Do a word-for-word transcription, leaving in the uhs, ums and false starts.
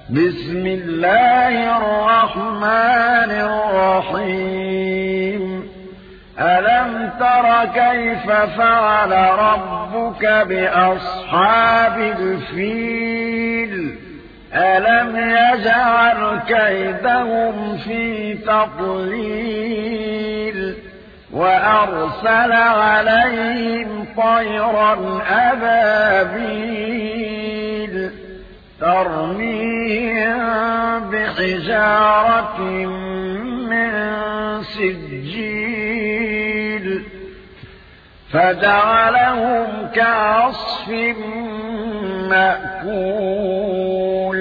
بسم الله الرحمن الرحيم ألم تر كيف فعل ربك بأصحاب الفيل ألم يجعل كيدهم في تضليل وأرسل عليهم طيرا أبابيل ترميهم بحجارة من سجيل فجعلهم كعصف مأكول